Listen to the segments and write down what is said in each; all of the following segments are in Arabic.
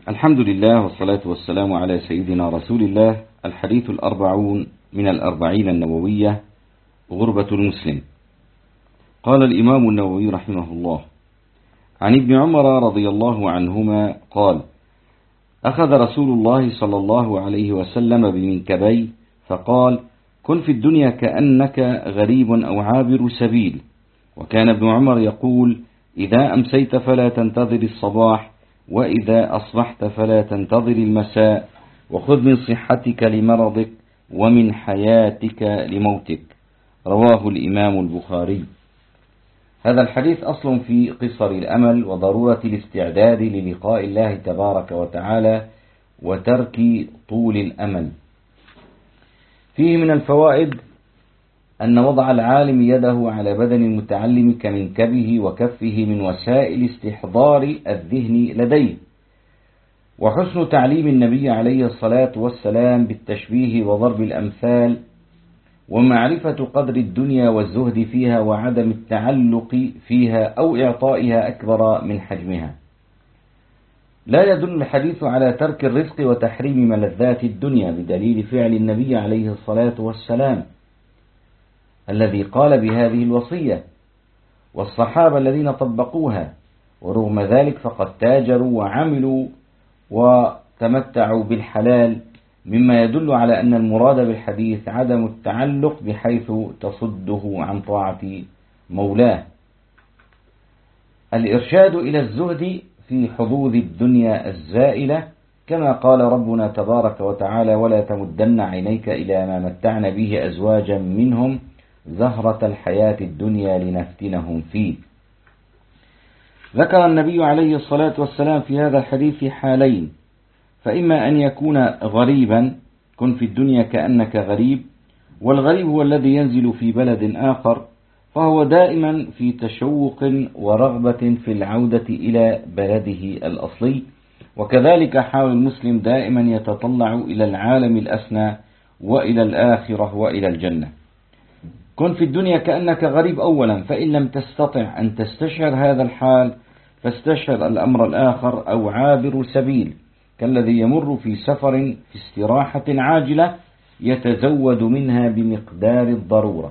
الحمد لله والصلاة والسلام على سيدنا رسول الله. الحديث 40 من 40 النووية: غربة المسلم. قال الإمام النووي رحمه الله: عن ابن عمر رضي الله عنهما قال: أخذ رسول الله صلى الله عليه وسلم بمنكبي فقال: كن في الدنيا كأنك غريب أو عابر سبيل. وكان ابن عمر يقول: إذا أمسيت فلا تنتظر الصباح، وإذا أصبحت فلا تنتظر المساء، وخذ من صحتك لمرضك ومن حياتك لموتك. رواه الإمام البخاري. هذا الحديث أصل في قصر الأمل وضرورة الاستعداد للقاء الله تبارك وتعالى وترك طول الأمل. فيه من الفوائد أن وضع العالم يده على بدن المتعلم كمنكبه وكفه من وسائل استحضار الذهن لديه، وحسن تعليم النبي عليه الصلاة والسلام بالتشبيه وضرب الأمثال، ومعرفة قدر الدنيا والزهد فيها وعدم التعلق فيها أو إعطائها أكبر من حجمها. لا يدل الحديث على ترك الرزق وتحريم ملذات الدنيا بدليل فعل النبي عليه الصلاة والسلام الذي قال بهذه الوصية، والصحابة الذين طبقوها، ورغم ذلك فقد تاجروا وعملوا وتمتعوا بالحلال، مما يدل على أن المراد بالحديث عدم التعلق بحيث تصده عن طاعة مولاه. الإرشاد إلى الزهد في حظوظ الدنيا الزائلة، كما قال ربنا تبارك وتعالى: ولا تمدن عينيك إلى ما متعنا به أزواجا منهم زهرة الحياة الدنيا لنفتنهم فيه. ذكر النبي عليه الصلاة والسلام في هذا الحديث حالين: فإما أن يكون غريبا، كن في الدنيا كأنك غريب، والغريب هو الذي ينزل في بلد آخر فهو دائما في تشوق ورغبة في العودة إلى بلده الأصلي، وكذلك حال المسلم دائما يتطلع إلى العالم الأسنى وإلى الآخرة وإلى الجنة. كن في الدنيا كأنك غريب أولا، فإن لم تستطع أن تستشعر هذا الحال فاستشعر الأمر الآخر، أو عابر سبيل كالذي يمر في سفر في استراحة عاجلة يتزود منها بمقدار الضرورة.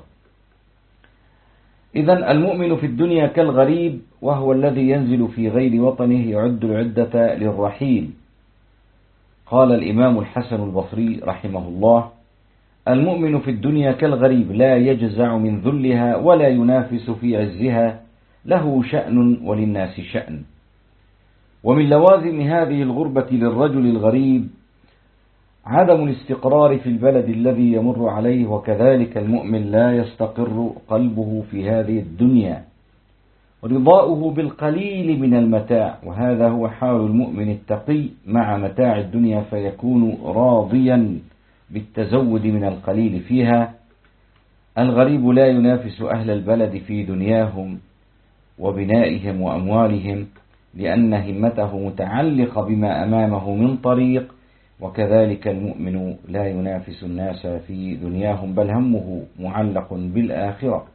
إذن المؤمن في الدنيا كالغريب، وهو الذي ينزل في غير وطنه يعد العدة للرحيل. قال الإمام الحسن البصري رحمه الله: المؤمن في الدنيا كالغريب، لا يجزع من ذلها ولا ينافس في عزها، له شأن وللناس شأن. ومن لوازم هذه الغربة للرجل الغريب عدم الاستقرار في البلد الذي يمر عليه، وكذلك المؤمن لا يستقر قلبه في هذه الدنيا، رضاؤه بالقليل من المتاع، وهذا هو حال المؤمن التقي مع متاع الدنيا، فيكون راضيا بالتزود من القليل فيها. الغريب لا ينافس أهل البلد في دنياهم وبنائهم وأموالهم، لأن همته متعلقة بما أمامه من طريق، وكذلك المؤمن لا ينافس الناس في دنياهم، بل همه معلق بالآخرة.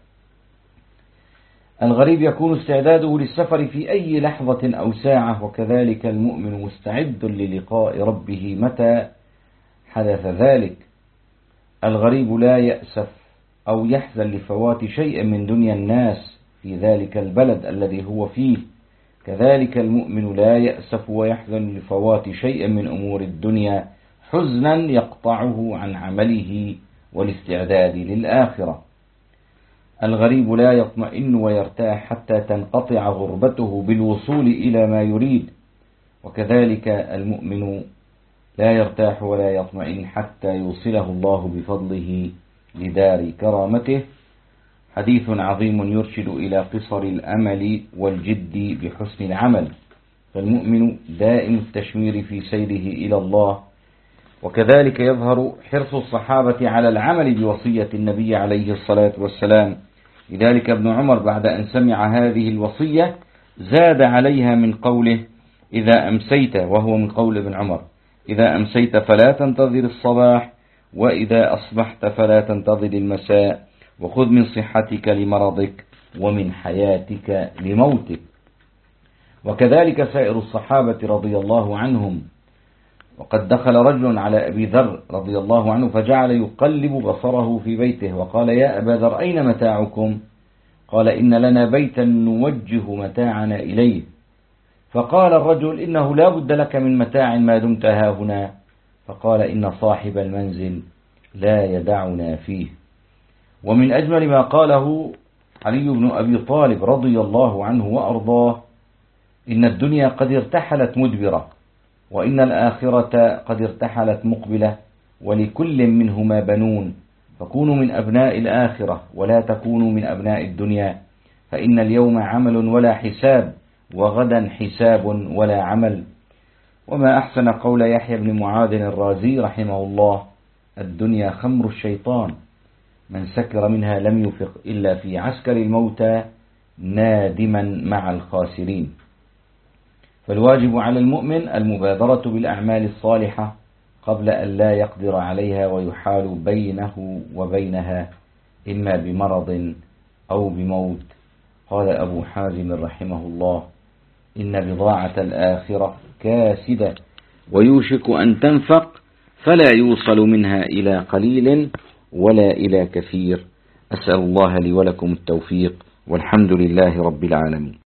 الغريب يكون استعداده للسفر في أي لحظة أو ساعة، وكذلك المؤمن مستعد للقاء ربه متى حدث ذلك. الغريب لا يأسف أو يحزن لفوات شيء من دنيا الناس في ذلك البلد الذي هو فيه، كذلك المؤمن لا يأسف ويحزن لفوات شيء من أمور الدنيا حزنا يقطعه عن عمله والاستعداد للآخرة. الغريب لا يطمئن ويرتاح حتى تنقطع غربته بالوصول إلى ما يريد، وكذلك المؤمن لا يرتاح ولا يطمئن حتى يوصله الله بفضله لدار كرامته. حديث عظيم يرشد إلى قصر الأمل والجد بحسن العمل، فالمؤمن دائم التشمير في سيره إلى الله. وكذلك يظهر حرص الصحابة على العمل بوصية النبي عليه الصلاة والسلام. لذلك ابن عمر بعد أن سمع هذه الوصية زاد عليها من قوله: إذا أمسيت، وهو من قول ابن عمر: إذا أمسيت فلا تنتظر الصباح، وإذا أصبحت فلا تنتظر المساء، وخذ من صحتك لمرضك ومن حياتك لموتك. وكذلك سائر الصحابة رضي الله عنهم. وقد دخل رجل على أبي ذر رضي الله عنه فجعل يقلب بصره في بيته وقال: يا أبا ذر، أين متاعكم؟ قال: إن لنا بيتا نوجه متاعنا إليه. فقال الرجل: إنه لا بد لك من متاع ما دمت هاهنا. فقال: إن صاحب المنزل لا يدعنا فيه. ومن أجمل ما قاله علي بن أبي طالب رضي الله عنه وأرضاه: إن الدنيا قد ارتحلت مدبرة، وإن الآخرة قد ارتحلت مقبلة، ولكل منهما بنون، فكونوا من أبناء الآخرة ولا تكونوا من أبناء الدنيا، فإن اليوم عمل ولا حساب، وغدا حساب ولا عمل. وما أحسن قول يحيى بن معاذ الرازي رحمه الله: الدنيا خمر الشيطان، من سكر منها لم يفق إلا في عسكر الموتى نادما مع الخاسرين. فالواجب على المؤمن المبادرة بالأعمال الصالحة قبل أن لا يقدر عليها ويحال بينه وبينها إما بمرض أو بموت. قال أبو حازم رحمه الله: إن بضاعة الآخرة كاسدة ويوشك أن تنفق، فلا يوصل منها إلى قليل ولا إلى كثير. أسأل الله لي ولكم التوفيق، والحمد لله رب العالمين.